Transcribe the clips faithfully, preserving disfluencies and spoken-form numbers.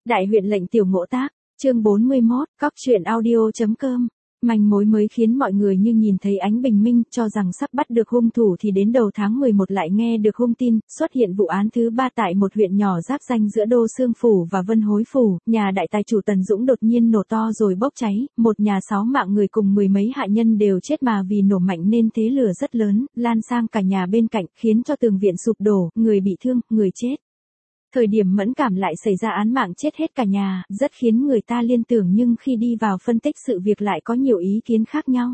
Đại huyện lệnh tiểu ngộ tác, chương bốn mươi mốt, cóc truyện audio chấm com. Manh mối mới khiến mọi người như nhìn thấy ánh bình minh, cho rằng sắp bắt được hung thủ thì đến đầu tháng mười một lại nghe được hung tin, xuất hiện vụ án thứ ba tại một huyện nhỏ giáp ranh giữa Đô Xương Phủ và Vân Hối Phủ, nhà đại tài chủ Tần Dũng đột nhiên nổ to rồi bốc cháy, một nhà sáu mạng người cùng mười mấy hạ nhân đều chết mà vì nổ mạnh nên thế lửa rất lớn, lan sang cả nhà bên cạnh, khiến cho tường viện sụp đổ, người bị thương, người chết. Thời điểm mẫn cảm lại xảy ra án mạng chết hết cả nhà, rất khiến người ta liên tưởng nhưng khi đi vào phân tích sự việc lại có nhiều ý kiến khác nhau.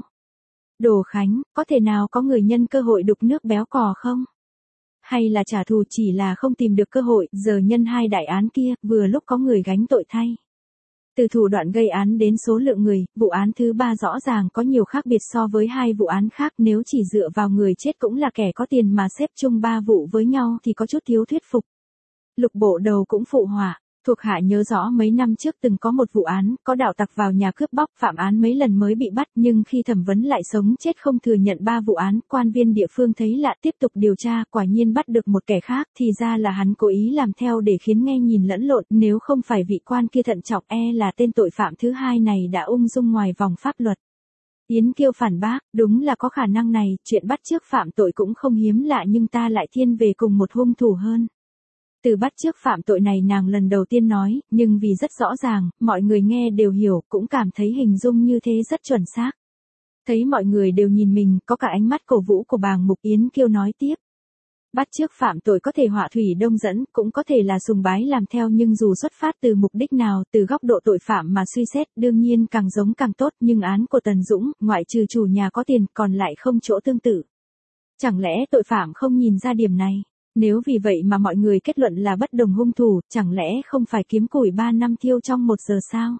Đồ Khánh, có thể nào có người nhân cơ hội đục nước béo cò không? Hay là trả thù chỉ là không tìm được cơ hội, giờ nhân hai đại án kia, vừa lúc có người gánh tội thay. Từ thủ đoạn gây án đến số lượng người, vụ án thứ ba rõ ràng có nhiều khác biệt so với hai vụ án khác, nếu chỉ dựa vào người chết cũng là kẻ có tiền mà xếp chung ba vụ với nhau thì có chút thiếu thuyết phục. Lục bộ đầu cũng phụ họa, thuộc hạ nhớ rõ mấy năm trước từng có một vụ án, có đạo tặc vào nhà cướp bóc, phạm án mấy lần mới bị bắt, nhưng khi thẩm vấn lại sống chết không thừa nhận ba vụ án, quan viên địa phương thấy lạ tiếp tục điều tra, quả nhiên bắt được một kẻ khác, thì ra là hắn cố ý làm theo để khiến nghe nhìn lẫn lộn, nếu không phải vị quan kia thận trọng e là tên tội phạm thứ hai này đã ung dung ngoài vòng pháp luật. Yến Kiêu phản bác, đúng là có khả năng này, chuyện bắt chước phạm tội cũng không hiếm lạ nhưng ta lại thiên về cùng một hung thủ hơn. Từ bắt chước phạm tội này nàng lần đầu tiên nói, nhưng vì rất rõ ràng, mọi người nghe đều hiểu, cũng cảm thấy hình dung như thế rất chuẩn xác. Thấy mọi người đều nhìn mình, có cả ánh mắt cổ vũ của bàng Mục. Yến Kiêu nói tiếp. Bắt chước phạm tội có thể họa thủy đông dẫn, cũng có thể là sùng bái làm theo nhưng dù xuất phát từ mục đích nào, từ góc độ tội phạm mà suy xét, đương nhiên càng giống càng tốt, nhưng án của Tần Dũng, ngoại trừ chủ nhà có tiền, còn lại không chỗ tương tự. Chẳng lẽ tội phạm không nhìn ra điểm này? Nếu vì vậy mà mọi người kết luận là bất đồng hung thủ, chẳng lẽ không phải kiếm củi ba năm thiêu trong một giờ sao?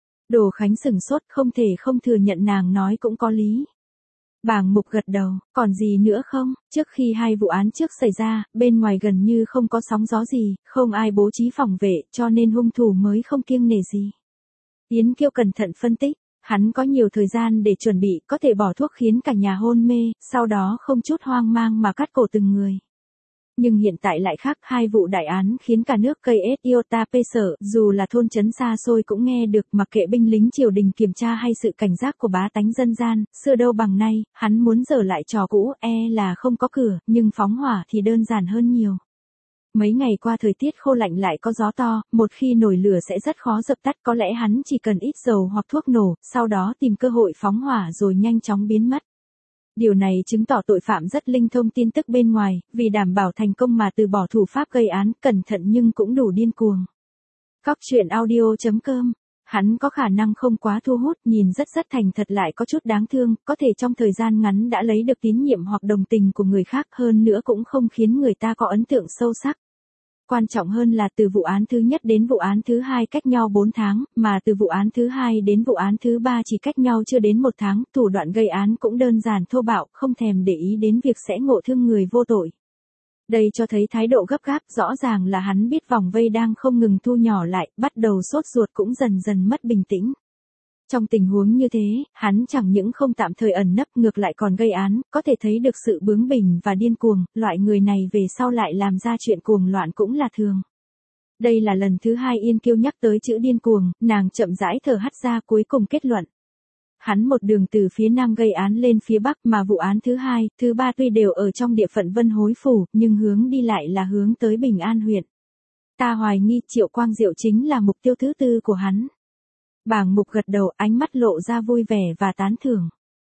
Đồ Khánh sửng sốt, không thể không thừa nhận nàng nói cũng có lý. Bàng Mục gật đầu, còn gì nữa không? Trước khi hai vụ án trước xảy ra, bên ngoài gần như không có sóng gió gì, không ai bố trí phòng vệ, cho nên hung thủ mới không kiêng nể gì. Yến Kiêu cẩn thận phân tích, hắn có nhiều thời gian để chuẩn bị, có thể bỏ thuốc khiến cả nhà hôn mê, sau đó không chút hoang mang mà cắt cổ từng người. Nhưng hiện tại lại khác, hai vụ đại án khiến cả nước cây ét iota pê sợ, dù là thôn trấn xa xôi cũng nghe được, mặc kệ binh lính triều đình kiểm tra hay sự cảnh giác của bá tánh dân gian, xưa đâu bằng nay, hắn muốn dở lại trò cũ, e là không có cửa, nhưng phóng hỏa thì đơn giản hơn nhiều. Mấy ngày qua thời tiết khô lạnh lại có gió to, một khi nổi lửa sẽ rất khó dập tắt, có lẽ hắn chỉ cần ít dầu hoặc thuốc nổ, sau đó tìm cơ hội phóng hỏa rồi nhanh chóng biến mất. Điều này chứng tỏ tội phạm rất linh thông tin tức bên ngoài, vì đảm bảo thành công mà từ bỏ thủ pháp gây án, cẩn thận nhưng cũng đủ điên cuồng. Cóc truyện audio chấm com. Hắn có khả năng không quá thu hút, nhìn rất rất thành thật lại có chút đáng thương, có thể trong thời gian ngắn đã lấy được tín nhiệm hoặc đồng tình của người khác, hơn nữa cũng không khiến người ta có ấn tượng sâu sắc. Quan trọng hơn là từ vụ án thứ nhất đến vụ án thứ hai cách nhau bốn tháng, mà từ vụ án thứ hai đến vụ án thứ ba chỉ cách nhau chưa đến một tháng, thủ đoạn gây án cũng đơn giản thô bạo, không thèm để ý đến việc sẽ ngộ thương người vô tội. Đây cho thấy thái độ gấp gáp, rõ ràng là hắn biết vòng vây đang không ngừng thu nhỏ lại, bắt đầu sốt ruột cũng dần dần mất bình tĩnh. Trong tình huống như thế, hắn chẳng những không tạm thời ẩn nấp ngược lại còn gây án, có thể thấy được sự bướng bỉnh và điên cuồng, loại người này về sau lại làm ra chuyện cuồng loạn cũng là thường. Đây là lần thứ hai Yên Kiêu nhắc tới chữ điên cuồng, nàng chậm rãi thở hắt ra cuối cùng kết luận. Hắn một đường từ phía nam gây án lên phía bắc mà vụ án thứ hai, thứ ba tuy đều ở trong địa phận Vân Hối Phủ, nhưng hướng đi lại là hướng tới Bình An huyện. Ta hoài nghi Triệu Quang Diệu chính là mục tiêu thứ tư của hắn. Bàng Mục gật đầu, ánh mắt lộ ra vui vẻ và tán thưởng.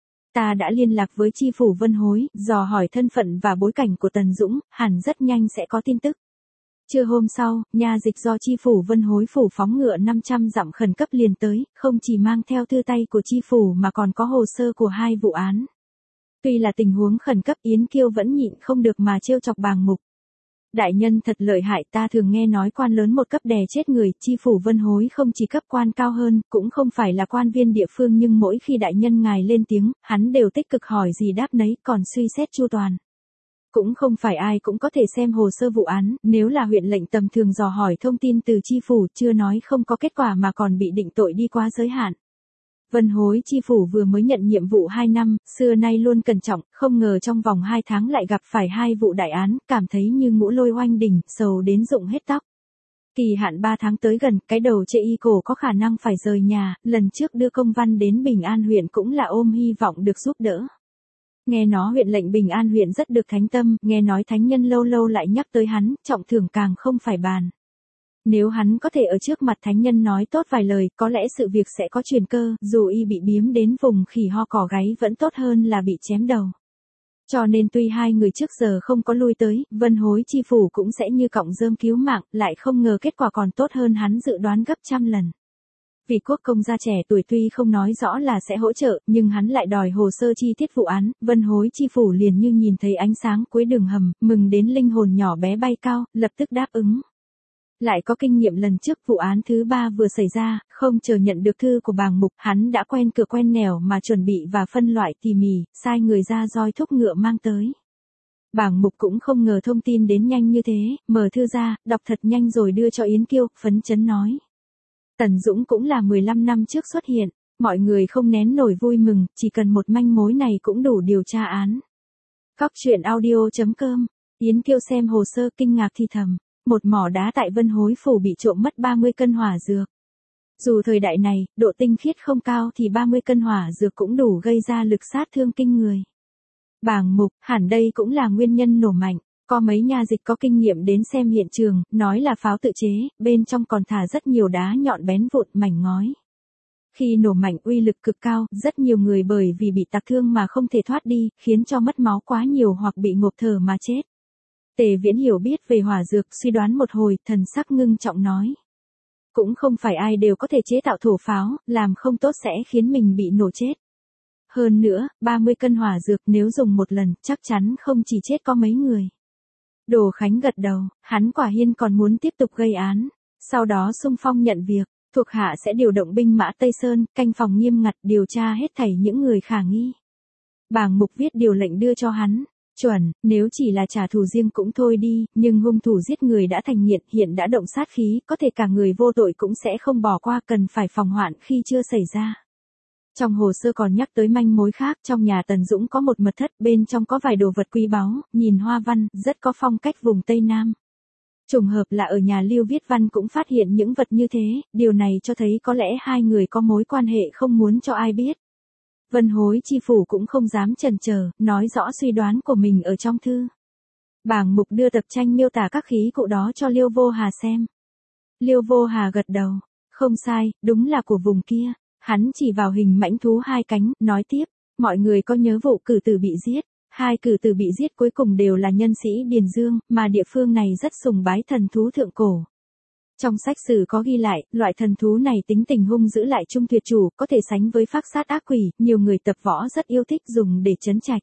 Ta đã liên lạc với chi phủ Vân Hối, dò hỏi thân phận và bối cảnh của Tần Dũng, hẳn rất nhanh sẽ có tin tức. Trưa hôm sau, nha dịch do chi phủ Vân Hối phủ phóng ngựa năm trăm dặm khẩn cấp liền tới, không chỉ mang theo thư tay của chi phủ mà còn có hồ sơ của hai vụ án. Tuy là tình huống khẩn cấp, Yến Kiêu vẫn nhịn không được mà trêu chọc Bàng Mục. Đại nhân thật lợi hại, ta thường nghe nói quan lớn một cấp đè chết người, chi phủ Vân Hối không chỉ cấp quan cao hơn, cũng không phải là quan viên địa phương nhưng mỗi khi đại nhân ngài lên tiếng, hắn đều tích cực hỏi gì đáp nấy, còn suy xét chu toàn. Cũng không phải ai cũng có thể xem hồ sơ vụ án, nếu là huyện lệnh tầm thường dò hỏi thông tin từ chi phủ, chưa nói không có kết quả mà còn bị định tội đi quá giới hạn. Vân Hối chi phủ vừa mới nhận nhiệm vụ hai năm, xưa nay luôn cẩn trọng, không ngờ trong vòng hai tháng lại gặp phải hai vụ đại án, cảm thấy như ngũ lôi oanh đỉnh, sầu đến rụng hết tóc. Kỳ hạn ba tháng tới gần, cái đầu chê y cổ có khả năng phải rời nhà, lần trước đưa công văn đến Bình An huyện cũng là ôm hy vọng được giúp đỡ. Nghe nói huyện lệnh Bình An huyện rất được thánh tâm, nghe nói thánh nhân lâu lâu lại nhắc tới hắn, trọng thưởng càng không phải bàn. Nếu hắn có thể ở trước mặt thánh nhân nói tốt vài lời, có lẽ sự việc sẽ có chuyển cơ, dù y bị biếm đến vùng khỉ ho cỏ gáy vẫn tốt hơn là bị chém đầu. Cho nên tuy hai người trước giờ không có lui tới, Vân Hối chi phủ cũng sẽ như cọng rơm cứu mạng, lại không ngờ kết quả còn tốt hơn hắn dự đoán gấp trăm lần. Vì quốc công gia trẻ tuổi tuy không nói rõ là sẽ hỗ trợ, nhưng hắn lại đòi hồ sơ chi tiết vụ án, Vân Hối chi phủ liền như nhìn thấy ánh sáng cuối đường hầm, mừng đến linh hồn nhỏ bé bay cao, lập tức đáp ứng. Lại có kinh nghiệm lần trước vụ án thứ ba vừa xảy ra, không chờ nhận được thư của bàng mục, hắn đã quen cửa quen nẻo mà chuẩn bị và phân loại tỉ mỉ, sai người ra roi thúc ngựa mang tới. Bàng mục cũng không ngờ thông tin đến nhanh như thế, mở thư ra, đọc thật nhanh rồi đưa cho Yến Kiêu, phấn chấn nói. Tần Dũng cũng là mười lăm năm trước xuất hiện, mọi người không nén nổi vui mừng, chỉ cần một manh mối này cũng đủ điều tra án. Cóc truyện audio chấm com, Yến Kiêu xem hồ sơ kinh ngạc thì thầm. Một mỏ đá tại Vân Hối phủ bị trộm mất ba mươi cân hỏa dược. Dù thời đại này, độ tinh khiết không cao thì ba mươi cân hỏa dược cũng đủ gây ra lực sát thương kinh người. Bàng mục, hẳn đây cũng là nguyên nhân nổ mạnh. Có mấy nha dịch có kinh nghiệm đến xem hiện trường, nói là pháo tự chế, bên trong còn thả rất nhiều đá nhọn bén vụn mảnh ngói. Khi nổ mạnh uy lực cực cao, rất nhiều người bởi vì bị tạc thương mà không thể thoát đi, khiến cho mất máu quá nhiều hoặc bị ngộp thở mà chết. Tề Viễn hiểu biết về hỏa dược, suy đoán một hồi, thần sắc ngưng trọng nói. Cũng không phải ai đều có thể chế tạo thổ pháo, làm không tốt sẽ khiến mình bị nổ chết. Hơn nữa, ba mươi cân hỏa dược nếu dùng một lần, chắc chắn không chỉ chết có mấy người. Đồ Khánh gật đầu, hắn quả nhiên còn muốn tiếp tục gây án. Sau đó xung phong nhận việc, thuộc hạ sẽ điều động binh mã Tây Sơn, canh phòng nghiêm ngặt điều tra hết thảy những người khả nghi. Bàng mục viết điều lệnh đưa cho hắn. Chuẩn, nếu chỉ là trả thù riêng cũng thôi đi, nhưng hung thủ giết người đã thành nghiện, hiện đã động sát khí, có thể cả người vô tội cũng sẽ không bỏ qua, cần phải phòng hoạn khi chưa xảy ra. Trong hồ sơ còn nhắc tới manh mối khác, trong nhà Tần Dũng có một mật thất, bên trong có vài đồ vật quý báu, nhìn hoa văn, rất có phong cách vùng Tây Nam. Trùng hợp là ở nhà Lưu Viết Văn cũng phát hiện những vật như thế, điều này cho thấy có lẽ hai người có mối quan hệ không muốn cho ai biết. Vân Hối chi phủ cũng không dám chần chờ, nói rõ suy đoán của mình ở trong thư. Bàng mục đưa tập tranh miêu tả các khí cụ đó cho Liêu Vô Hà xem. Liêu Vô Hà gật đầu, không sai, đúng là của vùng kia. Hắn chỉ vào hình mãnh thú hai cánh, nói tiếp, mọi người có nhớ vụ cử tử bị giết. Hai cử tử bị giết cuối cùng đều là nhân sĩ Điền Dương, mà địa phương này rất sùng bái thần thú thượng cổ. Trong sách sử có ghi lại, loại thần thú này tính tình hung dữ lại trung tuyệt chủ, có thể sánh với phác sát ác quỷ, nhiều người tập võ rất yêu thích dùng để trấn trạch.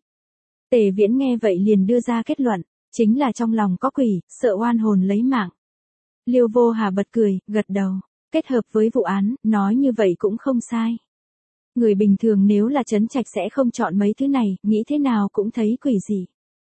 Tề Viễn nghe vậy liền đưa ra kết luận, chính là trong lòng có quỷ, sợ oan hồn lấy mạng. Liêu Vô Hà bật cười, gật đầu, kết hợp với vụ án, nói như vậy cũng không sai. Người bình thường nếu là trấn trạch sẽ không chọn mấy thứ này, nghĩ thế nào cũng thấy quỷ gì.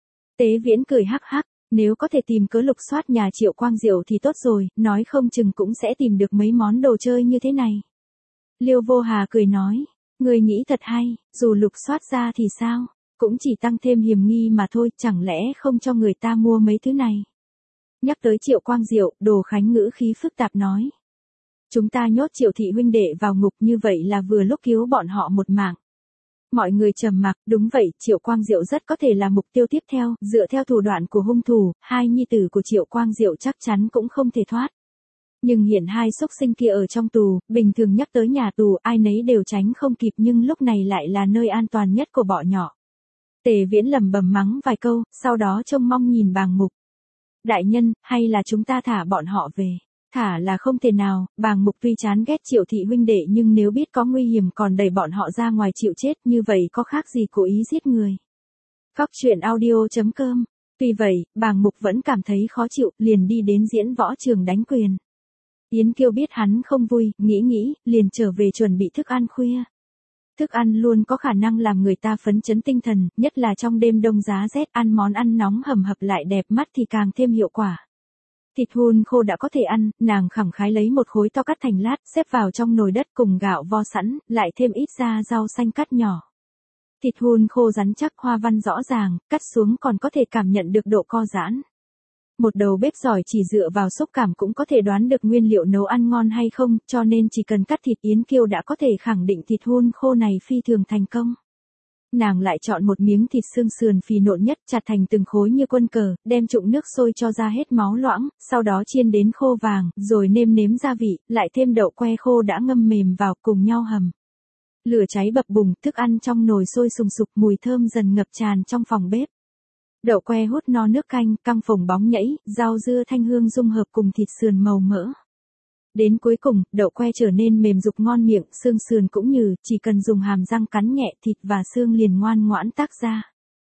Tế Viễn cười hắc hắc. Nếu có thể tìm cớ lục soát nhà Triệu Quang Diệu thì tốt rồi, nói không chừng cũng sẽ tìm được mấy món đồ chơi như thế này. Liêu Vô Hà cười nói, người nghĩ thật hay, dù lục soát ra thì sao, cũng chỉ tăng thêm hiểm nghi mà thôi, chẳng lẽ không cho người ta mua mấy thứ này. Nhắc tới Triệu Quang Diệu, Đồ Khánh ngữ khí phức tạp nói. Chúng ta nhốt Triệu thị huynh đệ vào ngục như vậy là vừa lúc cứu bọn họ một mạng. Mọi người trầm mặc, đúng vậy, Triệu Quang Diệu rất có thể là mục tiêu tiếp theo, dựa theo thủ đoạn của hung thủ, hai nhi tử của Triệu Quang Diệu chắc chắn cũng không thể thoát. Nhưng hiện hai xúc sinh kia ở trong tù, bình thường nhắc tới nhà tù, ai nấy đều tránh không kịp nhưng lúc này lại là nơi an toàn nhất của bọn nhỏ. Tề Viễn lẩm bẩm mắng vài câu, sau đó trông mong nhìn Bàng Mục. Đại nhân, hay là chúng ta thả bọn họ về? Thả là không thể nào, Bàng Mục tuy chán ghét Triệu thị huynh đệ nhưng nếu biết có nguy hiểm còn đẩy bọn họ ra ngoài chịu chết như vậy có khác gì cố ý giết người. Cóc truyện audio chấm com. Tuy vậy, Bàng Mục vẫn cảm thấy khó chịu, liền đi đến diễn võ trường đánh quyền. Yến Kiêu biết hắn không vui, nghĩ nghĩ, liền trở về chuẩn bị thức ăn khuya. Thức ăn luôn có khả năng làm người ta phấn chấn tinh thần, nhất là trong đêm đông giá rét, ăn món ăn nóng hầm hập lại đẹp mắt thì càng thêm hiệu quả. Thịt hun khô đã có thể ăn, nàng khẳng khái lấy một khối to cắt thành lát, xếp vào trong nồi đất cùng gạo vo sẵn, lại thêm ít ra rau xanh cắt nhỏ. Thịt hun khô rắn chắc hoa văn rõ ràng, cắt xuống còn có thể cảm nhận được độ co giãn. Một đầu bếp giỏi chỉ dựa vào xúc cảm cũng có thể đoán được nguyên liệu nấu ăn ngon hay không, cho nên chỉ cần cắt thịt Yến Kiêu đã có thể khẳng định thịt hun khô này phi thường thành công. Nàng lại chọn một miếng thịt xương sườn phì nộn nhất chặt thành từng khối như quân cờ, đem trụng nước sôi cho ra hết máu loãng, sau đó chiên đến khô vàng, rồi nêm nếm gia vị, lại thêm đậu que khô đã ngâm mềm vào cùng nhau hầm. Lửa cháy bập bùng, thức ăn trong nồi sôi sùng sục, mùi thơm dần ngập tràn trong phòng bếp. Đậu que hút no nước canh, căng phồng bóng nhảy, rau dưa thanh hương dung hợp cùng thịt sườn màu mỡ. Đến cuối cùng, đậu que trở nên mềm rục ngon miệng, xương sườn cũng nhừ, chỉ cần dùng hàm răng cắn nhẹ thịt và xương liền ngoan ngoãn tách ra.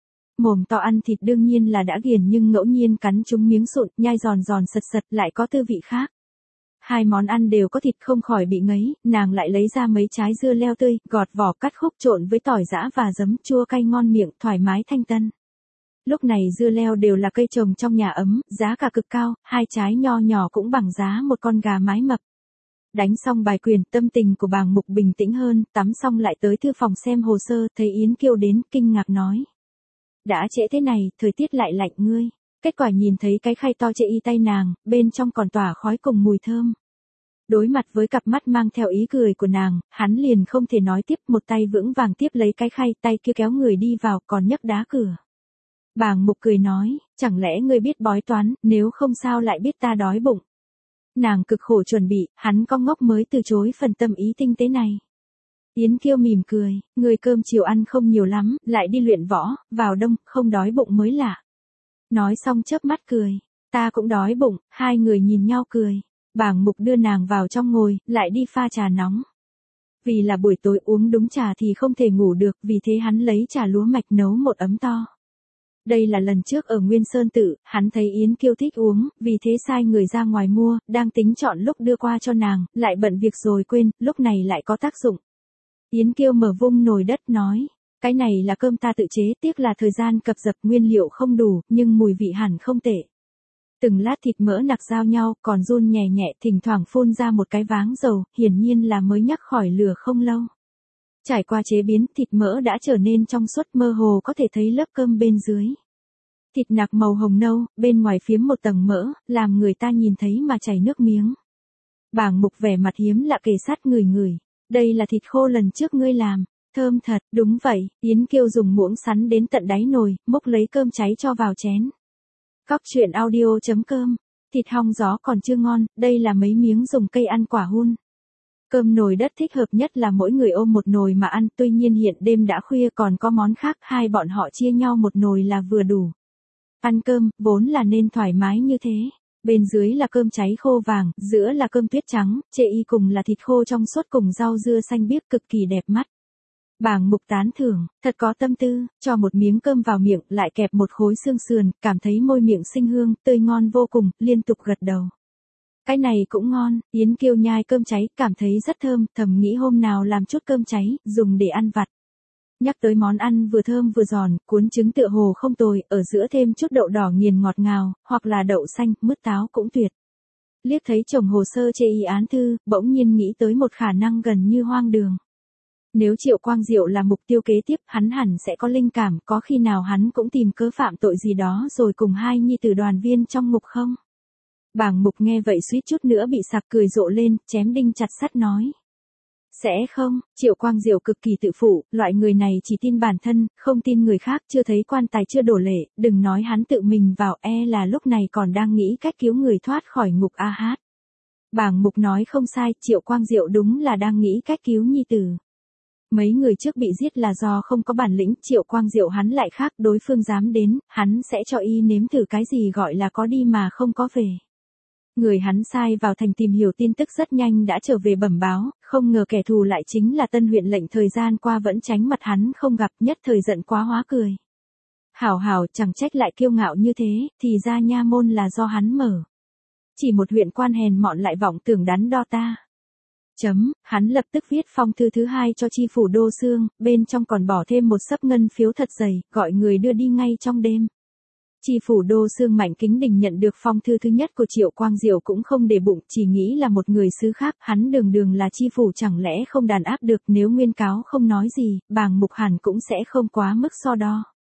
Mồm to ăn thịt đương nhiên là đã ghiền nhưng ngẫu nhiên cắn trúng miếng sụn, nhai giòn giòn sật sật lại có tư vị khác. Hai món ăn đều có thịt không khỏi bị ngấy, nàng lại lấy ra mấy trái dưa leo tươi, gọt vỏ cắt khúc trộn với tỏi giã và giấm chua cay ngon miệng, thoải mái thanh tân. Lúc này dưa leo đều là cây trồng trong nhà ấm, giá cả cực cao, hai trái nho nhỏ cũng bằng giá một con gà mái mập. Đánh xong bài quyền, tâm tình của Bàng Mục bình tĩnh hơn, tắm xong lại tới thư phòng xem hồ sơ, thấy Yến Kiêu đến, kinh ngạc nói. Đã trễ thế này, thời tiết lại lạnh ngươi. Kết quả nhìn thấy cái khay to chệ y tay nàng, bên trong còn tỏa khói cùng mùi thơm. Đối mặt với cặp mắt mang theo ý cười của nàng, hắn liền không thể nói tiếp, một tay vững vàng tiếp lấy cái khay, tay kia kéo người đi vào, còn nhấc đá cửa. Bàng Mục cười nói, chẳng lẽ ngươi biết bói toán, nếu không sao lại biết ta đói bụng. Nàng cực khổ chuẩn bị, hắn có ngốc mới từ chối phần tâm ý tinh tế này. Yến Kiêu mỉm cười, người cơm chiều ăn không nhiều lắm, lại đi luyện võ, vào đông, không đói bụng mới lạ. Nói xong chớp mắt cười, ta cũng đói bụng, hai người nhìn nhau cười. Bàng Mục đưa nàng vào trong ngồi, lại đi pha trà nóng. Vì là buổi tối uống đúng trà thì không thể ngủ được, vì thế hắn lấy trà lúa mạch nấu một ấm to. Đây là lần trước ở Nguyên Sơn Tự, hắn thấy Yến Kiêu thích uống, vì thế sai người ra ngoài mua, đang tính chọn lúc đưa qua cho nàng, lại bận việc rồi quên, lúc này lại có tác dụng. Yến Kiêu mở vung nồi đất nói, cái này là cơm ta tự chế, tiếc là thời gian cập dập nguyên liệu không đủ, nhưng mùi vị hẳn không tệ. Từng lát thịt mỡ nạc giao nhau, còn run nhẹ nhẹ, thỉnh thoảng phun ra một cái váng dầu, hiển nhiên là mới nhắc khỏi lửa không lâu. Trải qua chế biến, thịt mỡ đã trở nên trong suốt, mơ hồ có thể thấy lớp cơm bên dưới. Thịt nạc màu hồng nâu, bên ngoài phiếm một tầng mỡ, làm người ta nhìn thấy mà chảy nước miếng. Bàng Mục vẻ mặt hiếm lạ kề sát người người. Đây là thịt khô lần trước ngươi làm, thơm thật, đúng vậy. Yến Kiêu dùng muỗng sắn đến tận đáy nồi, múc lấy cơm cháy cho vào chén. Cóc truyện audio chấm com, thịt hong gió còn chưa ngon, đây là mấy miếng dùng cây ăn quả hun. Cơm nồi đất thích hợp nhất là mỗi người ôm một nồi mà ăn, tuy nhiên hiện đêm đã khuya còn có món khác, hai bọn họ chia nhau một nồi là vừa đủ. Ăn cơm, vốn là nên thoải mái như thế. Bên dưới là cơm cháy khô vàng, giữa là cơm tuyết trắng, chệ y cùng là thịt khô trong suốt cùng rau dưa xanh biếc cực kỳ đẹp mắt. Bàng Mục tán thưởng, thật có tâm tư, cho một miếng cơm vào miệng, lại kẹp một khối xương sườn, cảm thấy môi miệng sinh hương, tươi ngon vô cùng, liên tục gật đầu. Cái này cũng ngon, Yến Kiêu nhai cơm cháy, cảm thấy rất thơm, thầm nghĩ hôm nào làm chút cơm cháy, dùng để ăn vặt. Nhắc tới món ăn vừa thơm vừa giòn, cuốn trứng tựa hồ không tồi, ở giữa thêm chút đậu đỏ nghiền ngọt ngào, hoặc là đậu xanh, mứt táo cũng tuyệt. Liếc thấy chồng hồ sơ chê y án thư, bỗng nhiên nghĩ tới một khả năng gần như hoang đường. Nếu Triệu Quang Diệu là mục tiêu kế tiếp, hắn hẳn sẽ có linh cảm, có khi nào hắn cũng tìm cớ phạm tội gì đó rồi cùng hai nhi tử đoàn viên trong ngục không? Bàng Mục nghe vậy suýt chút nữa bị sặc cười rộ lên, chém đinh chặt sắt nói. Sẽ không, Triệu Quang Diệu cực kỳ tự phụ, loại người này chỉ tin bản thân, không tin người khác, chưa thấy quan tài chưa đổ lệ, đừng nói hắn tự mình vào, e là lúc này còn đang nghĩ cách cứu người thoát khỏi ngục a hát. Bàng Mục nói không sai, Triệu Quang Diệu đúng là đang nghĩ cách cứu nhi tử. Mấy người trước bị giết là do không có bản lĩnh, Triệu Quang Diệu hắn lại khác, đối phương dám đến, hắn sẽ cho y nếm thử cái gì gọi là có đi mà không có về. Người hắn sai vào thành tìm hiểu tin tức rất nhanh đã trở về bẩm báo, không ngờ kẻ thù lại chính là Tân huyện lệnh thời gian qua vẫn tránh mặt hắn không gặp, nhất thời giận quá hóa cười. Hảo hảo, chẳng trách lại kiêu ngạo như thế, thì ra nha môn là do hắn mở. Chỉ một huyện quan hèn mọn lại vọng tưởng đắn đo ta. Chấm, hắn lập tức viết phong thư thứ hai cho chi phủ Đô Xương, bên trong còn bỏ thêm một xấp ngân phiếu thật dày, gọi người đưa đi ngay trong đêm. Chi phủ Đô Xương Mạnh Kính Đình nhận được phong thư thứ nhất của Triệu Quang Diệu cũng không để bụng, chỉ nghĩ là một người xứ khác, hắn đường đường là chi phủ chẳng lẽ không đàn áp được, nếu nguyên cáo không nói gì, Bàng Mục hẳn cũng sẽ không quá mức so đo.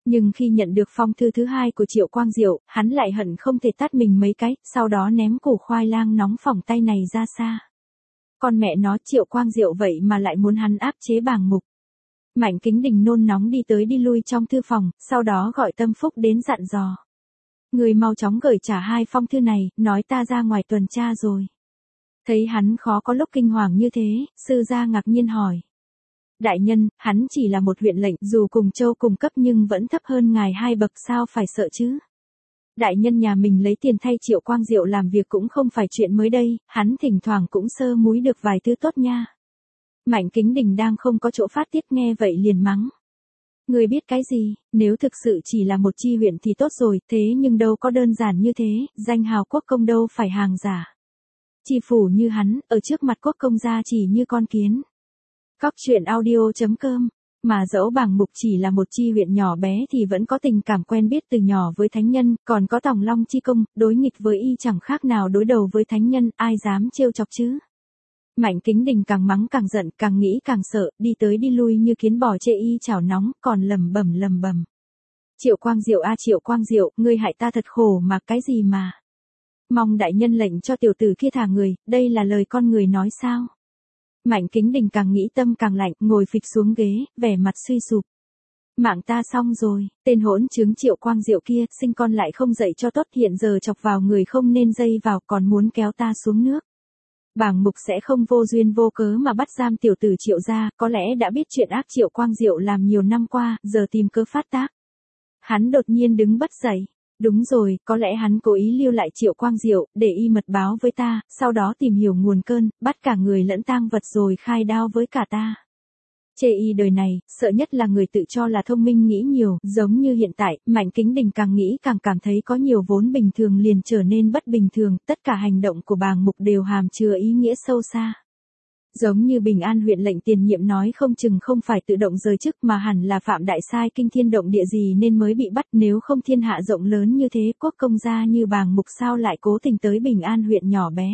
Nhưng khi nhận được phong thư thứ hai của Triệu Quang Diệu, hắn lại hận không thể tát mình mấy cái, sau đó ném củ khoai lang nóng phỏng tay này ra xa. Con mẹ nó, Triệu Quang Diệu vậy mà lại muốn hắn áp chế Bàng Mục. Mạnh Kính Đình nôn nóng đi tới đi lui trong thư phòng, sau đó gọi Tâm Phúc đến dặn dò. Người mau chóng gửi trả hai phong thư này, nói ta ra ngoài tuần tra rồi. Thấy hắn khó có lúc kinh hoàng như thế, sư gia ngạc nhiên hỏi. Đại nhân, hắn chỉ là một huyện lệnh, dù cùng châu cùng cấp nhưng vẫn thấp hơn ngài hai bậc, sao phải sợ chứ? Đại nhân nhà mình lấy tiền thay Triệu Quang Diệu làm việc cũng không phải chuyện mới đây, hắn thỉnh thoảng cũng sơ múi được vài thứ tốt nha. Mạnh Kính Đình đang không có chỗ phát tiết nghe vậy liền mắng. Người biết cái gì, nếu thực sự chỉ là một chi huyện thì tốt rồi, thế nhưng đâu có đơn giản như thế, danh hào quốc công đâu phải hàng giả. Chi phủ như hắn, ở trước mặt quốc công gia chỉ như con kiến. Cóc truyện audio chấm com, mà dẫu Bàng Mục chỉ là một chi huyện nhỏ bé thì vẫn có tình cảm quen biết từ nhỏ với thánh nhân, còn có Tòng Long chi công, đối nghịch với y chẳng khác nào đối đầu với thánh nhân, ai dám trêu chọc chứ. Mạnh Kính Đình càng mắng càng giận, càng nghĩ càng sợ, đi tới đi lui như kiến bò chê y chảo nóng, còn lầm bầm lầm bầm. Triệu Quang Diệu a Triệu Quang Diệu, ngươi hại ta thật khổ mà cái gì mà. Mong đại nhân lệnh cho tiểu tử kia thả người, đây là lời con người nói sao. Mạnh Kính Đình càng nghĩ tâm càng lạnh, ngồi phịch xuống ghế, vẻ mặt suy sụp. Mạng ta xong rồi, tên hỗn chứng Triệu Quang Diệu kia, sinh con lại không dạy cho tốt, hiện giờ chọc vào người không nên dây vào, còn muốn kéo ta xuống nước. Bàng Mục sẽ không vô duyên vô cớ mà bắt giam tiểu tử Triệu gia, có lẽ đã biết chuyện ác Triệu Quang Diệu làm nhiều năm qua, giờ tìm cớ phát tác. Hắn đột nhiên đứng bất dậy. Đúng rồi, có lẽ hắn cố ý lưu lại Triệu Quang Diệu, để y mật báo với ta, sau đó tìm hiểu nguồn cơn, bắt cả người lẫn tang vật rồi khai đao với cả ta. Chê y đời này, sợ nhất là người tự cho là thông minh nghĩ nhiều, giống như hiện tại, Mạnh Kính Đình càng nghĩ càng cảm thấy có nhiều vốn bình thường liền trở nên bất bình thường, tất cả hành động của Bàng Mục đều hàm chứa ý nghĩa sâu xa. Giống như Bình An huyện lệnh tiền nhiệm nói không chừng không phải tự động rời chức mà hẳn là phạm đại sai kinh thiên động địa gì nên mới bị bắt, nếu không thiên hạ rộng lớn như thế, quốc công gia như Bàng Mục sao lại cố tình tới Bình An huyện nhỏ bé.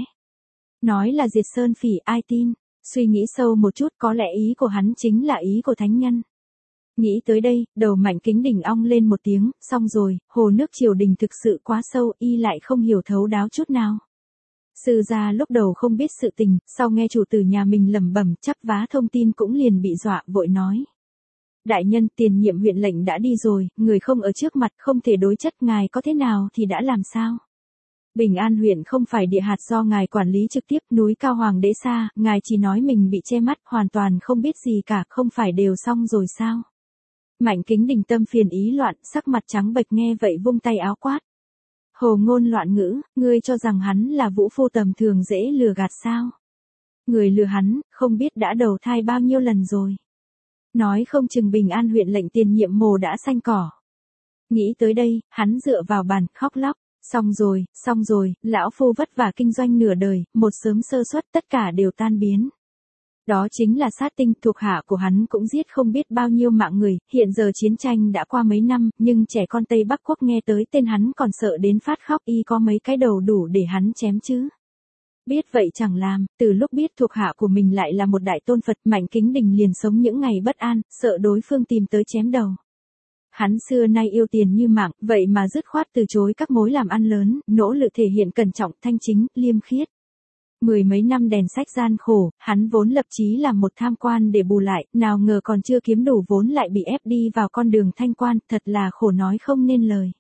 Nói là diệt sơn phỉ, ai tin, suy nghĩ sâu một chút có lẽ ý của hắn chính là ý của thánh nhân. Nghĩ tới đây, đầu Mạnh Kính Đình ong lên một tiếng, xong rồi, hồ nước triều đình thực sự quá sâu, y lại không hiểu thấu đáo chút nào. Sư gia lúc đầu không biết sự tình, sau nghe chủ tử nhà mình lẩm bẩm chắp vá thông tin cũng liền bị dọa, vội nói. Đại nhân, tiền nhiệm huyện lệnh đã đi rồi, người không ở trước mặt không thể đối chất, ngài có thế nào thì đã làm sao? Bình An huyện không phải địa hạt do ngài quản lý trực tiếp, núi cao hoàng đế xa, ngài chỉ nói mình bị che mắt, hoàn toàn không biết gì cả, không phải đều xong rồi sao? Mạnh Kính Đình tâm phiền ý loạn, sắc mặt trắng bệch nghe vậy vung tay áo quát. Hồ ngôn loạn ngữ, ngươi cho rằng hắn là vũ phu tầm thường dễ lừa gạt sao? Người lừa hắn, không biết đã đầu thai bao nhiêu lần rồi. Nói không chừng Bình An huyện lệnh tiền nhiệm mồ đã xanh cỏ. Nghĩ tới đây, hắn dựa vào bàn, khóc lóc. Xong rồi, xong rồi, lão phu vất vả kinh doanh nửa đời, một sớm sơ suất tất cả đều tan biến. Đó chính là sát tinh, thuộc hạ của hắn cũng giết không biết bao nhiêu mạng người, hiện giờ chiến tranh đã qua mấy năm, nhưng trẻ con Tây Bắc Quốc nghe tới tên hắn còn sợ đến phát khóc, y có mấy cái đầu đủ để hắn chém chứ. Biết vậy chẳng làm, từ lúc biết thuộc hạ của mình lại là một đại tôn Phật, Mạnh Kính Đình liền sống những ngày bất an, sợ đối phương tìm tới chém đầu. Hắn xưa nay yêu tiền như mạng, vậy mà dứt khoát từ chối các mối làm ăn lớn, nỗ lực thể hiện cẩn trọng, thanh chính, liêm khiết. Mười mấy năm đèn sách gian khổ, hắn vốn lập chí làm một tham quan để bù lại, nào ngờ còn chưa kiếm đủ vốn lại bị ép đi vào con đường thanh quan, thật là khổ nói không nên lời.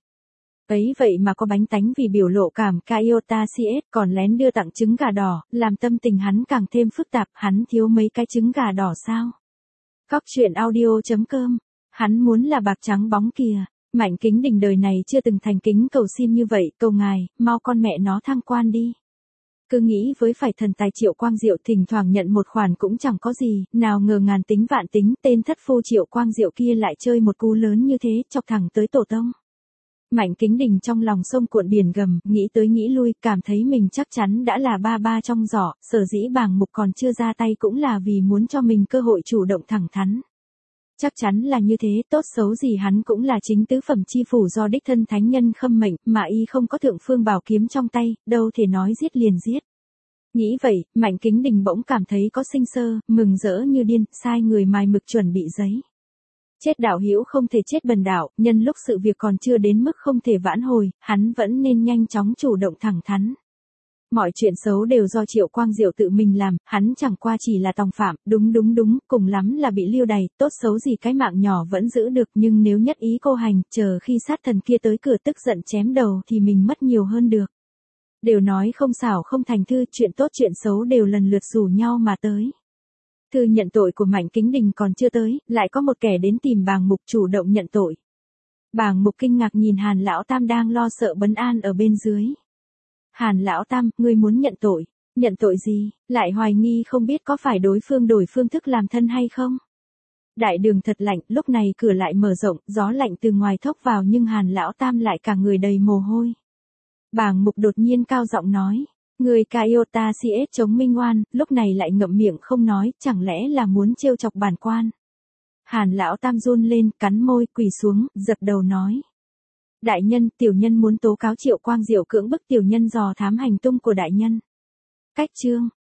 Ấy vậy mà có bánh tánh vì biểu lộ cảm Iota xê ét còn lén đưa tặng trứng gà đỏ, làm tâm tình hắn càng thêm phức tạp, hắn thiếu mấy cái trứng gà đỏ sao? Cóc truyện audio chấm com, hắn muốn là bạc trắng bóng kìa. Mạnh Kính Đình đời này chưa từng thành kính cầu xin như vậy, cầu ngài, mau con mẹ nó thăng quan đi. Cứ nghĩ với phải thần tài Triệu Quang Diệu thỉnh thoảng nhận một khoản cũng chẳng có gì, nào ngờ ngàn tính vạn tính, tên thất phu Triệu Quang Diệu kia lại chơi một cú lớn như thế, chọc thẳng tới tổ tông. Mạnh Kính Đình trong lòng sông cuộn biển gầm, nghĩ tới nghĩ lui, cảm thấy mình chắc chắn đã là ba ba trong giỏ, sở dĩ Bàng Mục còn chưa ra tay cũng là vì muốn cho mình cơ hội chủ động thẳng thắn. Chắc chắn là như thế, tốt xấu gì hắn cũng là chính tứ phẩm chi phủ do đích thân thánh nhân khâm mệnh, mà y không có thượng phương bảo kiếm trong tay, đâu thể nói giết liền giết. Nghĩ vậy, Mạnh Kính Đình bỗng cảm thấy có sinh sơ, mừng rỡ như điên, sai người mài mực chuẩn bị giấy. Chết đạo hữu không thể chết bần đạo, nhân lúc sự việc còn chưa đến mức không thể vãn hồi, hắn vẫn nên nhanh chóng chủ động thẳng thắn. Mọi chuyện xấu đều do Triệu Quang Diệu tự mình làm, hắn chẳng qua chỉ là tòng phạm, đúng đúng đúng, cùng lắm là bị lưu đày, tốt xấu gì cái mạng nhỏ vẫn giữ được, nhưng nếu nhất ý cô hành, chờ khi sát thần kia tới cửa tức giận chém đầu thì mình mất nhiều hơn được. Đều nói không xảo không thành thư, chuyện tốt chuyện xấu đều lần lượt rủ nhau mà tới. Thư nhận tội của Mạnh Kính Đình còn chưa tới, lại có một kẻ đến tìm Bàng Mục chủ động nhận tội. Bàng Mục kinh ngạc nhìn Hàn Lão Tam đang lo sợ bấn an ở bên dưới. Hàn Lão Tam, ngươi muốn nhận tội, nhận tội gì, lại hoài nghi không biết có phải đối phương đổi phương thức làm thân hay không. Đại đường thật lạnh, lúc này cửa lại mở rộng, gió lạnh từ ngoài thốc vào nhưng Hàn Lão Tam lại cả người đầy mồ hôi. Bàng Mục đột nhiên cao giọng nói, người Caiota xê ét chống Minh Oan, lúc này lại ngậm miệng không nói, chẳng lẽ là muốn trêu chọc bản quan. Hàn Lão Tam run lên, cắn môi, quỳ xuống, dập đầu nói. Đại nhân, tiểu nhân muốn tố cáo Triệu Quang Diệu cưỡng bức tiểu nhân dò thám hành tung của đại nhân. Cách chương.